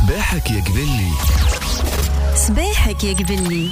صباحك يا قبلي. صباحك يا قبلي.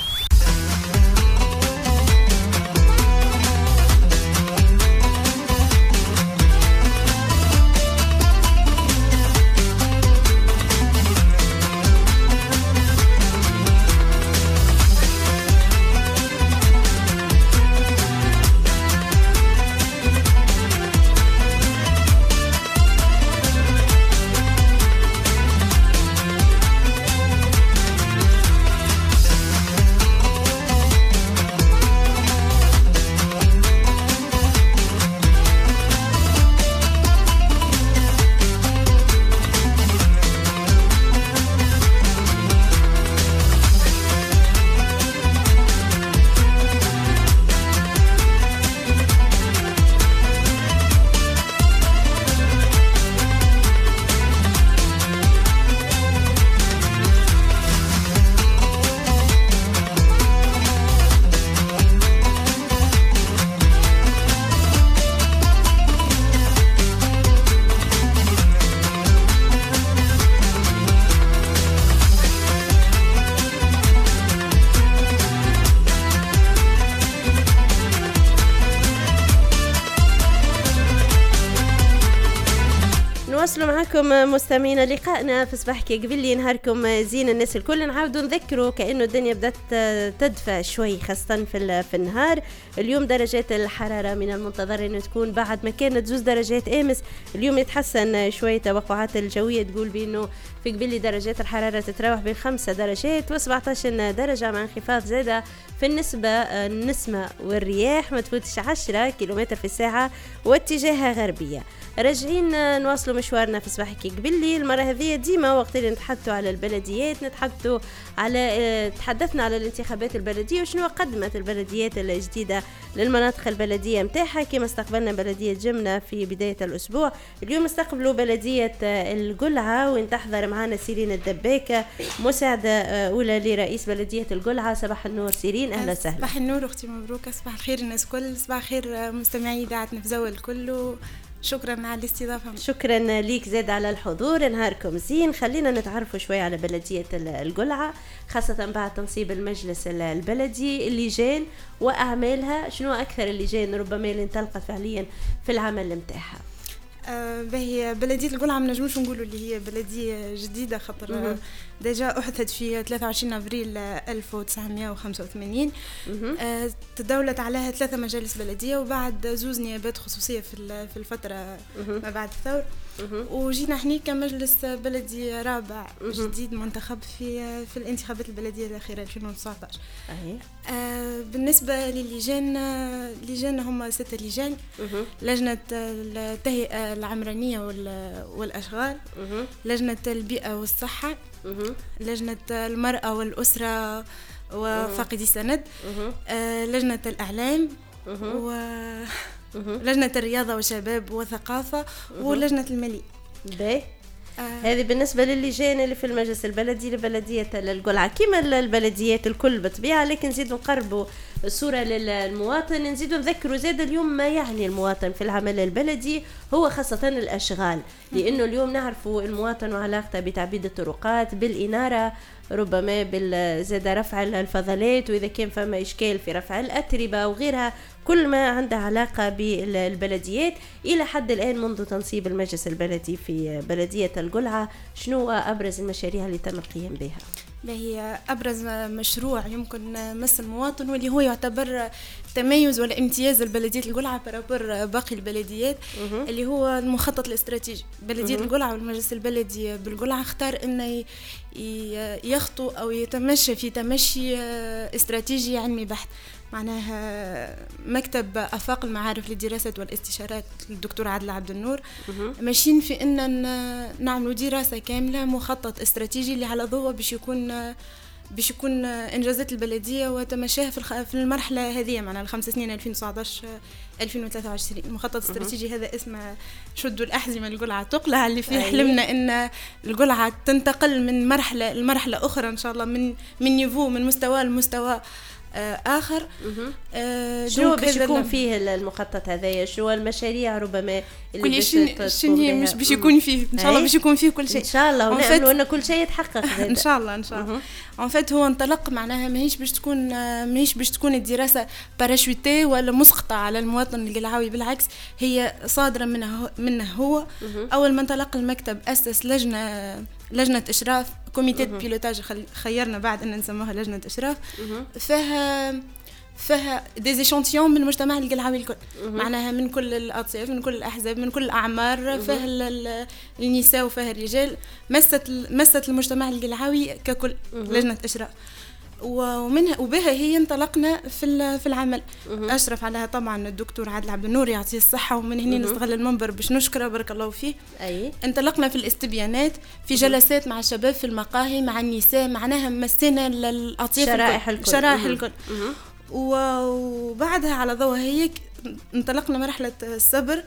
نواصل معكم مستمعينا لقائنا في صباحك يا قبلي. نهاركم زين الناس الكل. نعاودوا نذكروا كأنه الدنيا بدأت تدفى شوي خاصة في النهار. اليوم درجات الحرارة من المنتظر أن تكون بعد ما كانت 2 درجات أمس، اليوم يتحسن شوي. توقعات الجوية تقول بأنه في قبلي درجات الحرارة تتراوح بين 5 درجات و17 درجة، مع انخفاض زادة في النسمة والرياح ما تفوتش 10 كيلومتر في الساعة واتجاهها غربية. راجعين نواصلوا مشوارنا في صباحك قبلي. المرة هذه ديما وقت اللي نتحدثوا على البلديات تحدثنا على الانتخابات البلدية وشنو قدمت البلديات الجديدة للمناطق البلدية متاحها. كما استقبلنا بلدية جمنة في بداية الأسبوع، اليوم استقبلوا بلدية القلعة وين تحضر معنا سيرين الدباكة مساعدة أولى لرئيس بلدية القلعة. صباح النور سيرين، أهلا وسهلا. صباح النور أختي مبروك، صباح الخير الناس كل، صباح الخير مستمعي إذاعة نفزاوة الكل. شكرا على الاستضافة. شكرا ليك زاد على الحضور. نهاركم زين. خلينا نتعرفوا شوي على بلدية القلعة خاصة بعد تنصيب المجلس البلدي، اللجان وأعمالها. شنو أكثر اللجان ربما اللي انطلقت فعليا في العمل متاعها؟ هي بلدية القلعة ما نجموش نقولوا اللي هي بلدية جديدة، خاطر ديجا أحدثت في 23 أبريل 1985. تداولت عليها 3 مجالس بلدية وبعد 2 نيابات خصوصية في الفترة ما بعد الثورة. وجينا احنا كمجلس بلدي رابع جديد منتخب في الانتخابات البلدية الأخيرة 2019. بالنسبة للجان هم 6 لجان. لجنة التهيئة العمرانية والأشغال، لجنة البيئة والصحة، لجنة المرأة والأسرة وفاقدي السند، لجنة الإعلام ولجنة الرياضة والشباب والثقافة ولجنة المالية. هذه بالنسبة للجان اللي في المجلس البلدي لبلدية القلعة. كما البلديات الكل بطبيعة، لكن نزيد نقربوا الصورة للمواطن. نزيد نذكروا زاد اليوم ما يعني المواطن في العمل البلدي هو خاصة الأشغال، لأنه اليوم نعرفوا المواطن وعلاقته بتعبيد الطرقات، بالإنارة، ربما بالزاد رفع الفضلات، وإذا كان فما إشكال في رفع الأتربة وغيرها، كل ما عنده علاقة بالبلديات. إلى حد الآن منذ تنصيب المجلس البلدي في بلدية القلعة، شنو أبرز المشاريع اللي تم القيام بها؟ هي أبرز مشروع يمكن مس المواطن واللي هو يعتبر تميز ولا امتياز البلدية القلعة برابر باقي البلديات، اللي هو المخطط الاستراتيجي. بلدية القلعة والمجلس البلدي بالقلعة اختار أنه يخطو أو يتمشى في تمشي استراتيجي علمي بحت. معناها مكتب أفاق المعارف للدراسات والاستشارات الدكتور عادل عبد النور ماشيين في أن نعملوا دراسة كاملة، مخطط استراتيجي اللي على ضوء باش يكون إنجازات البلدية وتمشيها في المرحلة هذه، معناها 5 سنين 2019-2023. المخطط الاستراتيجي هذا اسمه شدوا الأحزمة القلعة تقلع، اللي فيه حلمنا أن القلعة تنتقل من مرحلة لمرحلة أخرى إن شاء الله، من نيفو، من مستوى لمستوى آخر. شنو باش يكون فيه المخطط هذايا؟ شنو المشاريع ربما اللي باش شنو مش باش يكون فيه ان شاء الله باش يكون فيه كل شيء ان شاء الله، ونأمل ان كل شيء يتحقق ان شاء الله ان شاء الله. ان فات هو انطلق معناها ماهيش باش تكون الدراسه باراشوتي ولا مسقطه على المواطن القلعاوي، بالعكس هي صادره منه هو. اول ما انطلق المكتب اسس لجنه اشراف، كوميتي بيلوتاج خيرنا بعد ان نسموها لجنه اشراف، فيها ديزيشونتيون من المجتمع القلعاوي الكل، معناها من كل الاطياف، من كل الاحزاب، من كل الاعمار، فيها النساء وفيها الرجال، مست المجتمع القلعاوي ككل لجنه اشراف. وبها هي انطلقنا في العمل. اشرف عليها طبعا الدكتور عادل عبد النور يعطيه الصحه، ومن هنا نستغل المنبر باش نشكره بارك الله فيه. انطلقنا في الاستبيانات، في جلسات مع الشباب في المقاهي، مع النساء، معناها مسينا الاطياف شرائح الكل. وبعدها على ضوء هيك انطلقنا مرحله الصبر،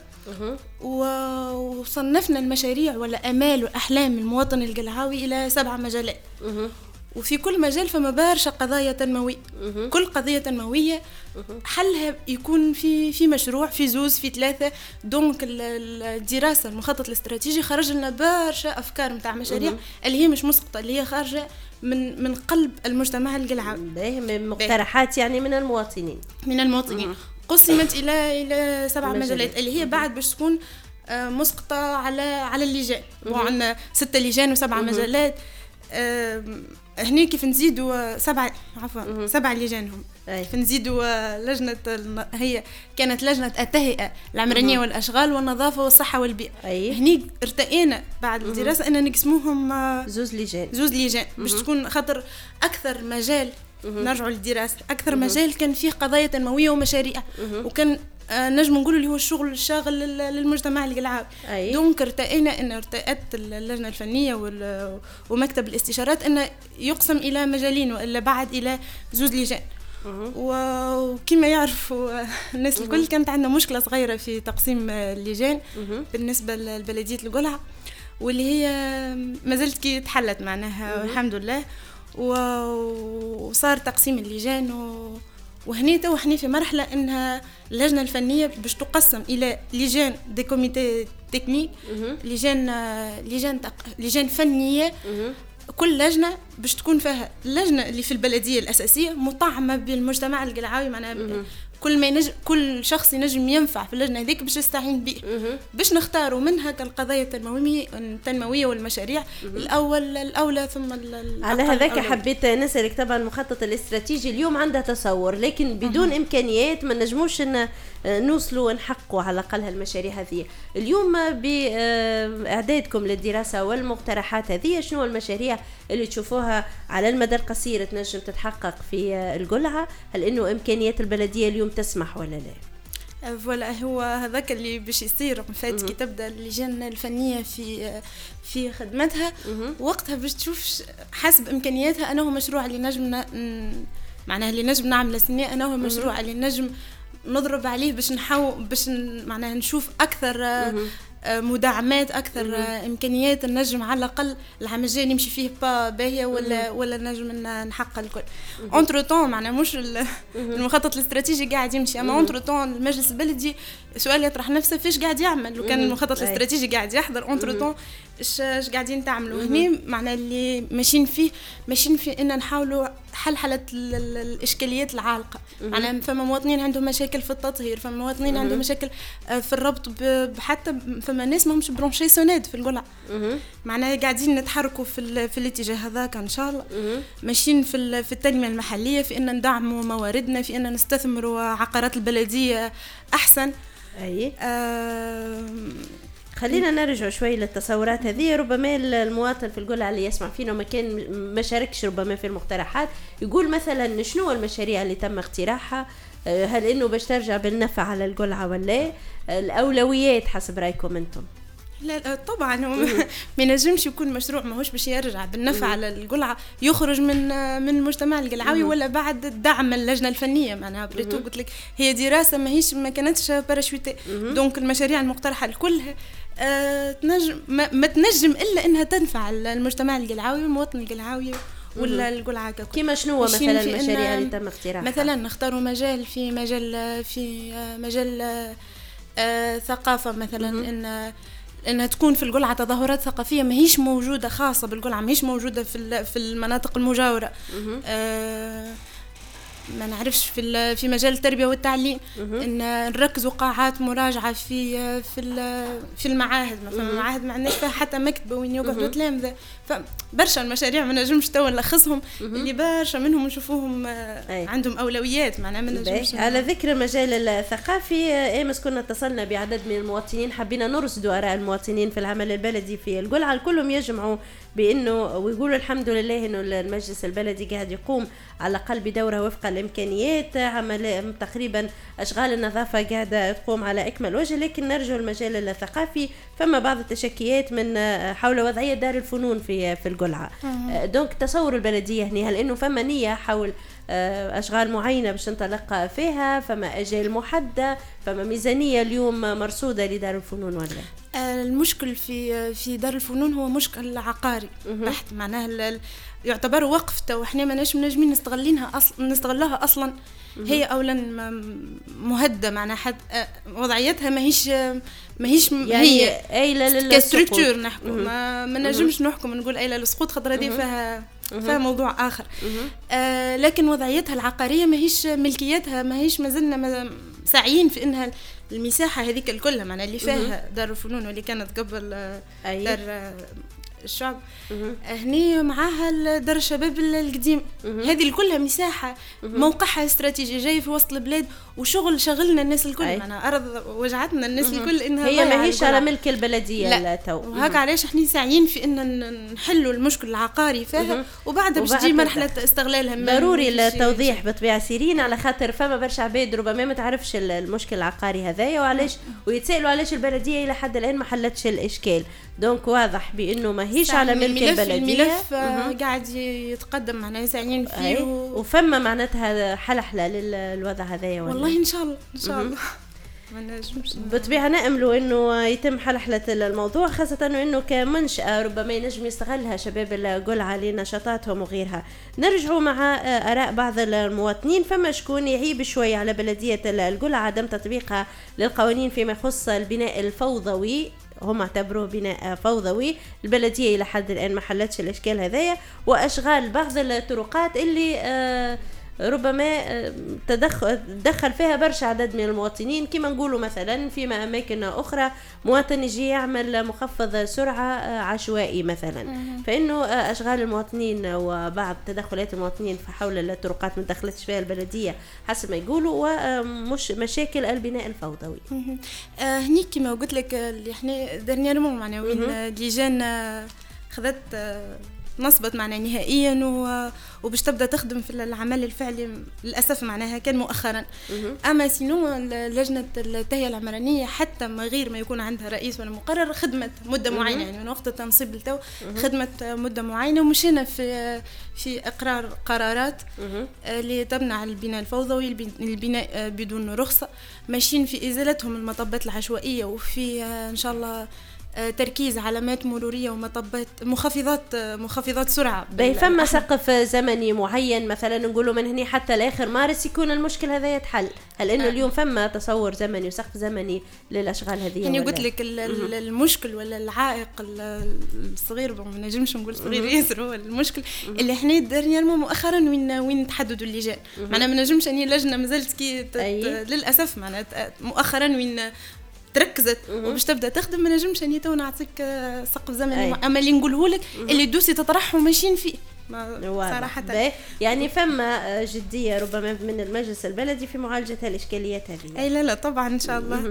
وصنفنا المشاريع ولا امال واحلام المواطن القلعاوي الى 7 مجالات. وفي كل مجال فما برشا قضايا تنموية. كل قضية تنموية حلها يكون في مشروع، في زوز، في 3. دونك الدراسة المخطط الاستراتيجي خرج لنا برشا أفكار متاع مشاريع اللي هي مش مسقطة، اللي هي خارجة من قلب المجتمع القلعاوي، من مقترحات يعني من المواطنين. قسمت إلى 7 مجالات اللي هي بعد باش تكون مسقطة على اللجان. وعندنا 6 لجان و7 مجالات. هني كيف نزيدوا 7 لجان هم. فنزيدوا لجنة، هي كانت لجنة التهيئة العمرانية والأشغال والنظافة والصحة والبيئة. هني ارتقينا بعد الدراسة أن نقسموهم زوز لجان باش تكون خاطر أكثر مجال. نرجعوا للدراسة، أكثر مجال كان فيه قضايا تنموية ومشاريع، وكان نجم نقول اللي هو الشغل الشاغل للمجتمع القلعاوي. دونك ارتأت اللجنة الفنية ومكتب الاستشارات أن يقسم إلى مجالين وإلا بعد إلى زوز لجان. وكما يعرفوا الناس الكل كانت عندنا مشكلة صغيرة في تقسيم اللجان بالنسبة لبلدية القلعة، واللي هي ما زلت كي تحلت معناها الحمد لله. وصار تقسيم اللجان وهني في مرحلة انها اللجنة الفنية باش تقسم الى لجان دي كوميتي تكنيك، لجان فنية. كل لجنة باش تكون فيها اللجنة اللي في البلدية الأساسية مطعمة بالمجتمع القلعاوي، معناها كل شخص ينجم ينفع في اللجنة هذيك باش يستعين به، باش نختاروا منها كالقضايا التنموية والمشاريع الأولى ثم على هذاك حبيت نسألك. طبعا المخطط الاستراتيجي اليوم عنده تصور، لكن بدون إمكانيات ما نجموش نوصلوا ونحققوا على الأقل هالمشاريع هذه. اليوم بإعدادكم للدراسة والمقترحات هذه، شنو المشاريع اللي تشوفوها على المدى القصير تنجم تتحقق في القلعة؟ هل إنه إمكانيات البلدية اليوم تسمح ولا لا؟ فوالا هو هذاك اللي باش يصير فات كي تبدا اللجان الفنيه في خدمتها، وقتها باش تشوف حسب امكانياتها انه مشروع اللي نجم معناها اللي نجم نعمل سنه، انه مشروع اللي نجم نضرب عليه باش معناها نشوف اكثر مداعمات، اكثر امكانيات النجم على الاقل العام الجاي نمشي فيه باهيه ولا نجم نحقق الكل. اونتر طون معناها مش المخطط الاستراتيجي قاعد يمشي، اما اونتر طون المجلس البلدي سؤال يطرح نفسه فيش قاعد يعمل. لو كان المخطط الاستراتيجي قاعد يحضر اونتر طون ايش قاعدين تعملوا هني؟ معناها اللي ماشيين فيه ان نحاولوا حل الاشكاليات العالقه. معناها فما مواطنين عندهم مشاكل في التطهير، فما مواطنين عندهم مشاكل في الربط حتى فما ناس ماهمش برونشي سوناد في القلعه. معناها قاعدين نتحركوا في الاتجاه هذاك ان شاء الله. ماشيين في التنميه المحليه، في ان ندعموا مواردنا، في ان نستثمروا عقارات البلديه احسن. خلينا نرجع شوي للتصورات هذه. ربما المواطن في القلعة اللي يسمع فينا ما شاركش ربما في المقترحات، يقول مثلا شنو المشاريع اللي تم اقتراحها؟ هل انه باش ترجع بالنفع على القلعة ولا الأولويات حسب رأيكم انتم؟ لا طبعا ما ينجمش يكون مشروع ماهوش باش يرجع بالنفع على القلعة يخرج من المجتمع القلعاوي ولا بعد دعم اللجنة الفنية. معناها بريتو قلت لك هي دراسة ما كانتش باراشوتي. دونك المشاريع المقترحة كلها ما تنجم إلا إنها تنفع المجتمع القلعاوي والمواطن القلعاوي ولا القلعة كيما شنو مثلا المشاريع اللي تم اقتراحها؟ مثلا نختاروا مجال في مجال ثقافة مثلا، انها تكون في القلعة تظاهرات ثقافية ماهيش موجودة خاصة بالقلعة، ماهيش موجودة في المناطق المجاورة. ما نعرفش في مجال التربية والتعليم ان نركزوا قاعات مراجعة في المعاهد مثلا. المعاهد ما عندناش فيها حتى مكتبة وين يقعدوا تلامذة، فبرشا المشاريع ما نجمش تو نلخصهم اللي برشا منهم نشوفوهم عندهم أولويات معناها ما نجمش. على ذكر المجال الثقافي، امس كنا اتصلنا بعدد من المواطنين، حبينا نرصدوا آراء المواطنين في العمل البلدي في القلعة. الكلهم يجمعوا بانه ويقولوا الحمد لله انه المجلس البلدي قاعد يقوم على الاقل بدوره وفق الامكانيات. عمل تقريبا اشغال النظافه قاعده تقوم على اكمل وجه، لكن نرجو المجال الثقافي فما بعض التشكيات من حول وضعيه دار الفنون في القلعه. دونك تصور البلديه هنا، هل انه فما نيه حول اشغال معينه باش ننطلق فيها؟ فما اجال محدده؟ فما ميزانيه اليوم مرصوده لدار الفنون ولا؟ المشكل في دار الفنون هو مشكل عقاري بحت، معناها يعتبر وقف تو احنا ما نجمين نستغلها اصلا. هي اولا مهدة، معناها حد وضعيتها ماهيش يعني هي ايله كستركتور نحكم. ما نجمش نحكم نقول ايله للسقوط، خاطر هذه فيها موضوع اخر. لكن وضعيتها العقاريه ماهيش ملكيتها، ماهيش مازلنا ساعيين في انها المساحه هذيك الكلها معناها اللي فيها دار الفنون واللي كانت قبل دار الشعب هني معاها دار الشباب القديم. هذه كلها مساحة موقعها استراتيجي جاي في وسط البلاد، وشغل شغلنا الناس الكل معنا أرض وجعتنا الناس الكل إنها هي ماهيش على ملك البلدية تو. وهكا علاش احنا ساعيين في إن نحلوا المشكل العقاري فيها، وبعدها باش تجي مرحلة استغلالها. ضروري التوضيح بطبيعة سيرين، على خاطر فما برشا عباد ربما ما تعرفش المشكل العقاري هذايا وعلاش ويتسألوا علاش البلدية إلى حد الآن ما حلتش الإشكال. دونك واضح بانه ماهيش على ملك البلديه. الملف قاعد يتقدم معناها ساعيين فيه وفما معناتها حلحله للوضع هذايا. والله ان شاء الله ما نجمش بطبيعه ناملوا انه يتم حلحله الموضوع، خاصه انه كمنشاه ربما ينجم يستغلها شباب القلعه لنشاطاتهم وغيرها. نرجعوا مع اراء بعض المواطنين. فما شكون يعيب شوي على بلديه القلعه عدم تطبيقها للقوانين فيما يخص البناء الفوضوي، هم اعتبروه بناء فوضوي. البلدية إلى حد الآن ما حلتش الإشكال هذايا، وأشغال بعض الطرقات اللي ربما تدخل فيها برشا عدد من المواطنين. كما نقولوا مثلا فيما أماكن أخرى مواطن يجي يعمل مخفض سرعة عشوائي مثلا، فإنه أشغال المواطنين وبعض تدخلات المواطنين حول الطرقات ما دخلتش فيها البلدية حسب ما يقولوا، ومش مشاكل البناء الفوضوي. هني كما قلت لك اللي احنا درنيرمون معنا وين لجان خذت نصبت معنا نهائيا وباش تبدا تخدم في العمل الفعلي للاسف معناها كان مؤخرا. اما سينو لجنه التهيئه العمرانيه حتى ما غير ما يكون عندها رئيس ولا مقرر خدمت مده معينه، يعني من وقت التنصيب لتو خدمت مده معينه، ومشينا في اقرار قرارات اللي تمنع البناء الفوضوي، البناء بدون رخصه، ماشيين في ازالتهم المطبات العشوائيه، وفي ان شاء الله تركيز علامات مرورية ومطبات مخفضات سرعة. فما سقف زمني معين مثلا نقولوا من هنا حتى لاخر مارس يكون المشكل هذا يتحل؟ هل انه اليوم فما تصور زمني وسقف زمني للاشغال هذه؟ يعني قلت لك المشكل ولا العائق الصغير، ما نجمش نقول صغير ياسر، هو المشكل اللي احنا درنا مؤخرا وين تحددوا اللجان. معناها ما نجمش اني لجنة مازالت للاسف معناها مؤخرا وين تركزت وباش تبدا تخدم، ما نجمش اني تو نعطيك سقف زمني. اما اللي نقوله لك اللي دوسي تطرحوا ماشيين فيه صراحه. يعني فما جديه ربما من المجلس البلدي في معالجه الاشكاليات هذه. لا طبعا ان شاء الله.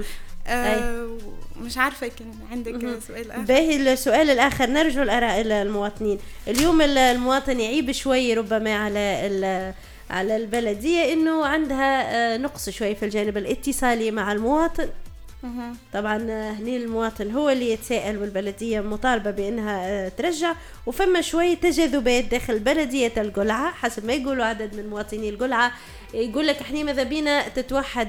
مش عارفه كان عندك سؤال اخر؟ باهي السؤال الاخر نرجو الاراء المواطنين. اليوم المواطن يعيب شوي ربما على البلديه انه عندها نقص شوي في الجانب الاتصالي مع المواطن، طبعا هني المواطن هو اللي يتساءل، والبلدية مطالبة بأنها ترجع. وفما شوية تجاذبات داخل بلدية القلعة حسب ما يقولوا عدد من مواطني القلعة، يقول لك احنا ماذا بينا تتوحد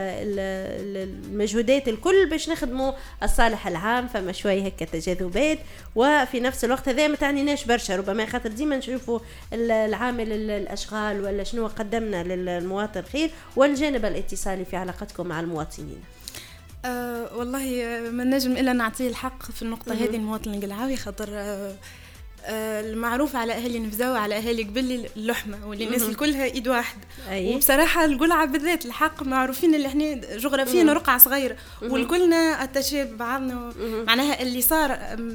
المجهودات الكل باش نخدموا الصالح العام. فما شوية هيك تجاذبات، وفي نفس الوقت هذا ما تعنيناش برشا، ربما خاطر ديما نشوفوا العامل الاشغال ولا شنو قدمنا للمواطن خير، والجانب الاتصالي في علاقتكم مع المواطنين. والله ما نجم الا نعطيه الحق في النقطه هذه المواطن القلعاوي، خاطر المعروف على اهالي نفزاو وعلى اهالي قبل اللحمه واللي الناس كلها ايد واحد. وبصراحه القلعه بالذات الحق معروفين اللي احنا جغرافيا رقعه صغيره والكلنا اتشي ببعضنا. معناها اللي صار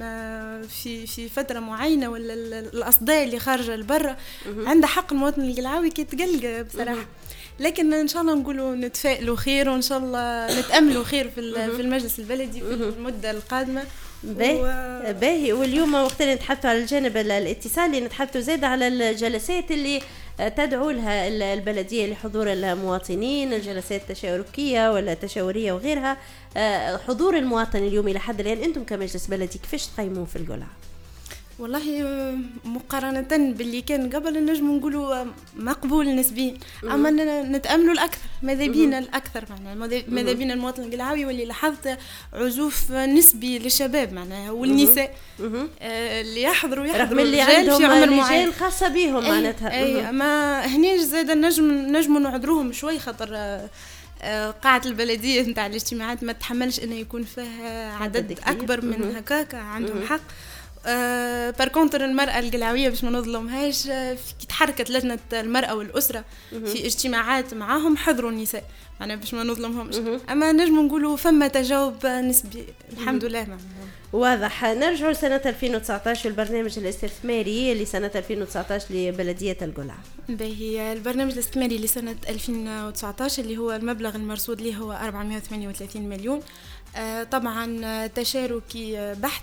في فتره معينه ولا الاصداء اللي خارجه لبرا عنده حق المواطن القلعاوي كي تقلق بصراحه. لكن ان شاء الله نقولوا نتفائلوا خير، وان شاء الله نتاملوا خير في المجلس البلدي في المده القادمه. باهي. واليوم وقتنا نتحدثوا على الجانب الاتصالي، نتحدثوا زيادة على الجلسات اللي تدعو لها البلدية لحضور المواطنين، الجلسات التشاورية ولا تشاورية وغيرها. حضور المواطن اليوم إلى حد الآن أنتم كمجلس بلدي كيفاش تقيمون في القلعة؟ والله مقارنة باللي كان قبل نجم نقولوا مقبول نسبيا، أما نتأملوا الأكثر، ماذا بينا الأكثر معناها ماذا بينا المواطن القلعاوي واللي لاحظت عزوف نسبي للشباب معناها والنساء اللي يحضروا رغم اللي عندهم لجان خاصة بهم معناتها. أي ما هنيش زاد نجم نعذروهم شوي، خاطر قاعة البلدية نتاع الاجتماعات ما تحملش إنه يكون فيها عدد أكبر من هكاك، عندهم حق. باركونتر المرأة القلعوية باش ما نظلمهاش، كي تحركت لجنة المرأة والأسرة في اجتماعات معاهم حضروا النساء، أنا باش ما نظلمهمش. أما نجم نقولوا فما تجاوب نسبي الحمد لله. واضح. نرجع لسنة 2019 البرنامج الاستثماري لسنة 2019 لبلدية القلعة. هي البرنامج الاستثماري لسنة 2019 اللي هو المبلغ المرصود له هو 438 مليون. طبعا تشاركي بحث،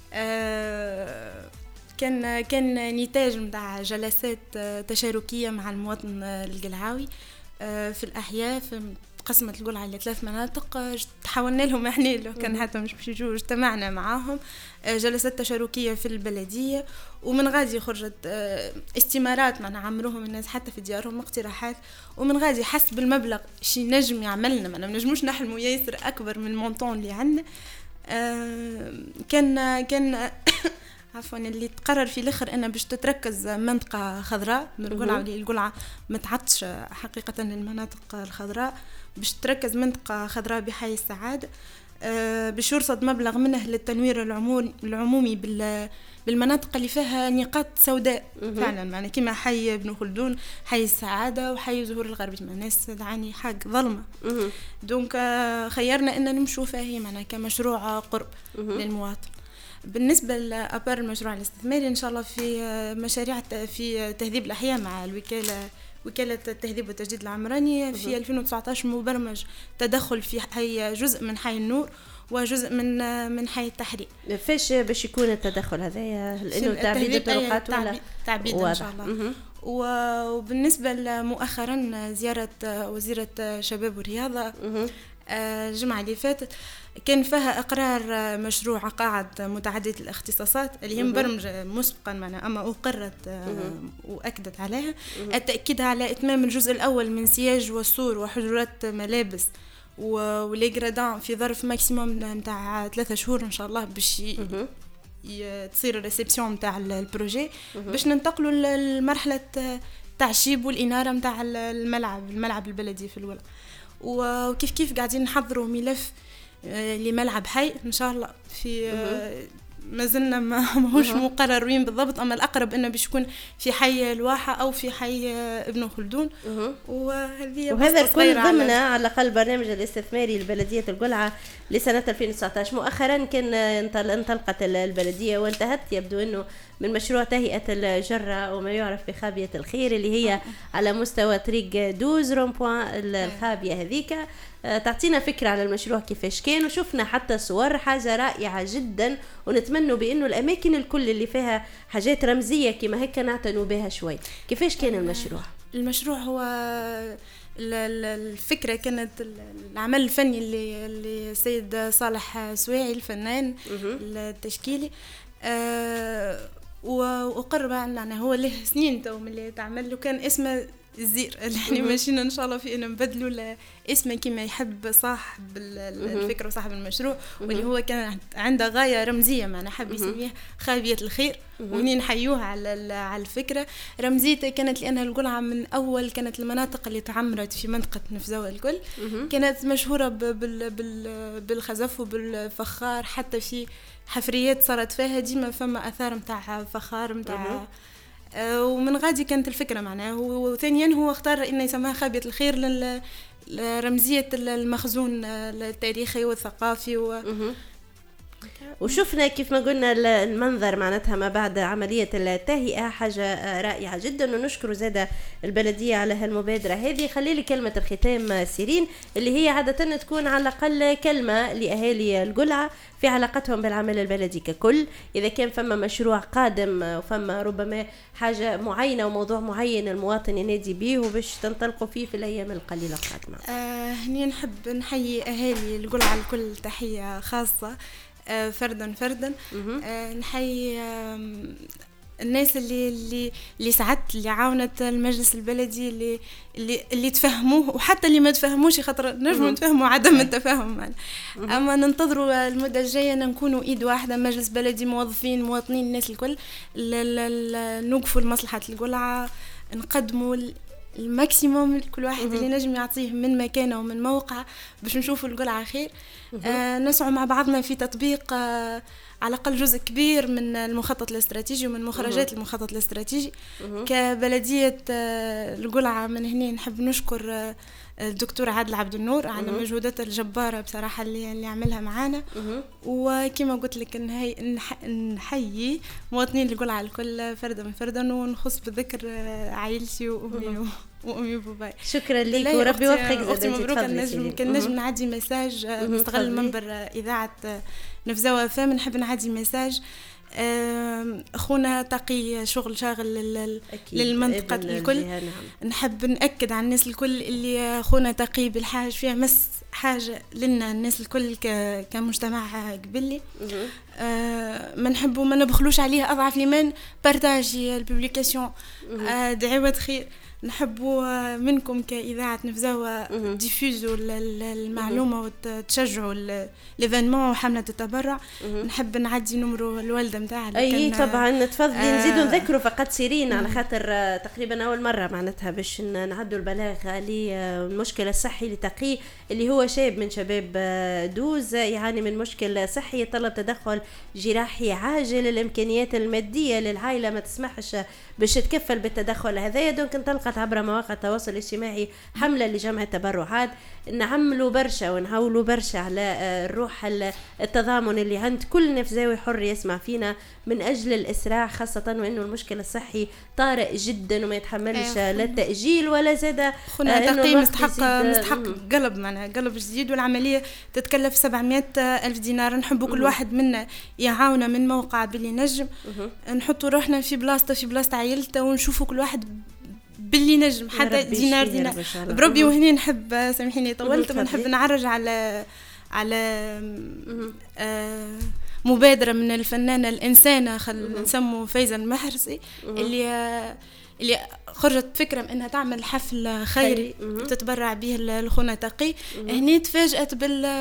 كان نتاج متاع جلسات تشاركية مع المواطن القلعاوي في الأحياء. قسمت القلعة إلى 3 مناطق، تحاولنا لهم احنا لو كان حتى مش باش يجوا اجتمعنا معاهم جلسات تشاركية في البلدية، ومن غادي خرجت استمارات معنا عمروهم الناس حتى في ديارهم اقتراحات، ومن غادي حسب المبلغ شي نجم يعملنا، ما نجموش نحلموا ياسر أكبر من المونطون اللي عندنا. كان عفوا اللي تقرر في الاخر انه باش تتركز منطقه خضراء من القلعه، اللي القلعه متعطش حقيقه المناطق الخضراء، باش تركز منطقه خضراء بحي السعاده، باش يرصد مبلغ منه للتنوير العمومي بالمناطق اللي فيها نقاط سوداء فعلا، معنى كما حي ابن خلدون، حي السعاده، وحي زهور الغربي، مع ناس تعاني حق ظلمه. دونك خيرنا ان نمشوا فيه معنا كمشروع قرب للمواطن. بالنسبه لابار المشروع الاستثماري ان شاء الله في مشاريع في تهذيب الاحياء مع وكالة التهذيب والتجديد العمراني. في 2019 مبرمج تدخل في حي جزء من حي النور وجزء من حي التحرير. فاش باش يكون التدخل هذا؟ لانه تعبيد الطرقات ولا تعبيد ان شاء الله. وبالنسبه مؤخرا زياره وزيره الشباب والرياضه الجمعه اللي فاتت كان فيها اقرار مشروع قاعد متعدده الاختصاصات اللي هي مبرمجه مسبقا معنا، اما اقرت واكدت عليها التاكيد على اتمام الجزء الاول من سياج وسور وحجرات ملابس وليغرادان في ظرف ماكسيموم نتاع 3 شهور ان شاء الله، باش تصير الريسبسيون نتاع البروجي، باش ننتقلوا لمرحله التعشيب والاناره نتاع الملعب البلدي في الولاء. وكيف قاعدين نحضروا ملف لملعب حي ان شاء الله، في ما زلنا ماهوش مقررين بالضبط، اما الاقرب انه باش يكون في حي الواحه او في حي ابن خلدون. وهذا الكل ضمن على الاقل برنامج الاستثماري لبلديه القلعه لسنه 2019. مؤخرا كان انطلقت البلديه وانتهت يبدو انه من مشروع تهيئه الجره وما يعرف بخابيه الخير، اللي هي على مستوى طريق دوز رومبوان الخابيه هذيك. تعطينا فكرة على المشروع كيفاش كان، وشفنا حتى صور، حاجة رائعة جدا، ونتمنى بأنه الأماكن الكل اللي فيها حاجات رمزية كما هيك نعتنوا بها شوي. كيفاش كان المشروع؟ المشروع هو الفكرة كانت العمل الفني اللي السيد صالح سواعي الفنان التشكيلي وقرب يعني هو له سنين تو من اللي تعمل له، كان اسمه الزير اللي احنا ماشيين ان شاء الله في انه نبدلوا اسمه كما يحب صاحب الفكره وصاحب المشروع، واللي هو كان عنده غايه رمزيه معنا حب يسميه خابيه الخير، وهني نحيوه على الفكره. رمزيته كانت لانها القلعه من اول كانت المناطق اللي تعمرت في منطقه نفزاوة الكل كانت مشهوره بالخزف وبالفخار، حتى في حفريات صارت فيها ديما فما اثار نتاع فخار نتاع ومن غادي كانت الفكرة معناه. وثانيا هو اختار انه يسميها خابية الخير لرمزية المخزون التاريخي والثقافي وشفنا كيف ما قلنا المنظر معناتها ما بعد عملية التهيئة حاجة رائعة جدا، ونشكر زادة البلدية على هالمبادرة هذه. خلي لي كلمة الختام سيرين اللي هي عادة تكون على الأقل كلمة لأهالي القلعة في علاقتهم بالعمل البلدي ككل، إذا كان فما مشروع قادم وفما ربما حاجة معينة وموضوع معين المواطن ينادي به وباش تنطلقوا فيه في الأيام القليلة القادمة. هني نحب نحيي أهالي القلعة الكل تحية خاصة فردا نحيي الناس اللي ساعدت اللي عاونت المجلس البلدي اللي تفهموه، وحتى اللي ما تفهموش خاطر نجموا نتفهموا عدم التفاهم يعني. اما ننتظروا المده الجايه نكونوا ايد واحده، مجلس بلدي، موظفين، مواطنين، الناس الكل نوقفوا لمصلحه القلعه، نقدموا الماكسيموم كل واحد اللي نجم يعطيه من مكانه ومن موقع باش نشوفوا القلعة خير. نسعى مع بعضنا في تطبيق على الأقل جزء كبير من المخطط الاستراتيجي ومن مخرجات المخطط الاستراتيجي كبلدية القلعة. من هنا نحب نشكر الدكتور عادل عبد النور على مجهوداته الجبارة بصراحة اللي عملها معانا، وكما قلت لك نحيي مواطنين القلعة الكل فردا ونخص بذكر عائلتي وأمي وباباي. شكرا لك وربي يوفقك. أختي مبروك. كان نجم نعدي مساج نستغل المنبر إذاعة نفزاوة فام، نحب نعدي مساج أخونا تقي شغل شاغل للمنطقة الكل. نحب نأكد على الناس الكل اللي أخونا تقي بالحاجة فيها مس حاجة لنا الناس الكل كمجتمع قبلي. ما نحبوا ما نبخلوش عليه أضعف لمن بارتاجي الببليكاسيون دعوة خير. نحبوا منكم كإذاعة نفزاوة ديفوزوا المعلومة وتشجعوا الإيفينمون وحملة التبرع. نحب نعدي نمرو الوالدة متاعها. أي طبعا تفضلي نزيدوا نذكروا فقط سيرين على خاطر تقريبا أول مرة معناتها باش نعدوا البلاغ للمشكلة الصحي لتقي اللي هو شاب من شباب دوز يعاني من مشكلة صحي يطلب تدخل جراحي عاجل. الإمكانيات المادية للعائلة ما تسمحش باش تكفل بالتدخل هذا، دونك انطلقت عبر مواقع التواصل الاجتماعي حملة لجمع التبرعات. نعملوا برشا ونحاولوا برشا على الروح التضامن اللي عند كل نفزاوي حر يسمع فينا من أجل الإسراع، خاصة وإنه المشكلة الصحي طارئ جدا وما يتحملش لا التأجيل ولا زاد. خنا تقييم مستحق قلب معنا قلب جديد، والعملية تتكلف 700 ألف دينار. نحبوا كل واحد منا يعاونا من موقع باللي نجم نحطوا روحنا في بلاصة عائلته ونشوفوا كل واحد باللي نجم حتى دينار بربي. وهنا نحب سامحيني طولت نحب نعرج على مبادرة من الفنانة الإنسانة نسمو فايزة المحرسي اللي خرجت فكرة انها تعمل حفل خيري تتبرع به لخونا تقي. هني تفاجأت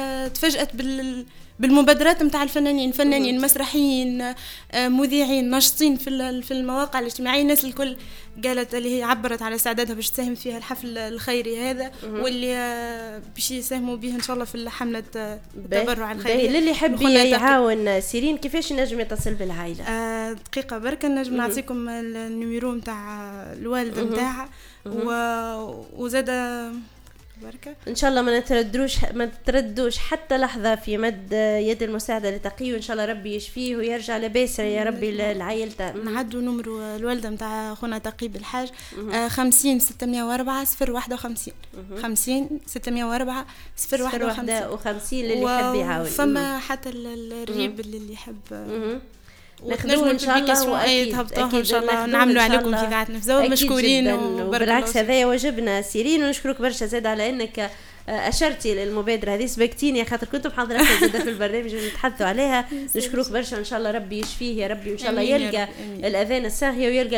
بالمبادرات متاع الفنانين مسرحيين مذيعين ناشطين في المواقع الاجتماعية. الناس الكل قالت اللي هي عبرت على استعدادها باش تساهم فيها الحفل الخيري هذا واللي باش يساهموا به ان شاء الله في حملة التبرع الخيري. للي يحب يعاون سيرين كيفاش نجم يتصل بالعائلة؟ دقيقة بركة نجم نعطيكم النيميرو متاع الوالدة متاعها وزاد بركة. ان شاء الله ما تردوش حتى لحظه في مد يد المساعده لتقي، وان شاء الله ربي يشفيه ويرجع لباس يا ربي لعائلته. نعدوا نمرو الوالده نتاع خونا تقي بالحاج 50 604 051 50 604 051 للي يحب يعاون. فما حتى الريب اللي يحب ناخذوه ان شاء الله، واكيد ان شاء الله نعملوا عليكم في ذات نفسه. مشكورين وبالعكس هذايا واجبنا سيرين، ونشكرك برشا زاد على انك اشرتي للمبادره هذه، سبقتيني خاطر كنت محضره زاده في البرنامج ونتحدثوا عليها. نشكرك برشا، ان شاء الله ربي يشفيه يا ربي، وان شاء الله يلقى الاذان الساهيه ويلقى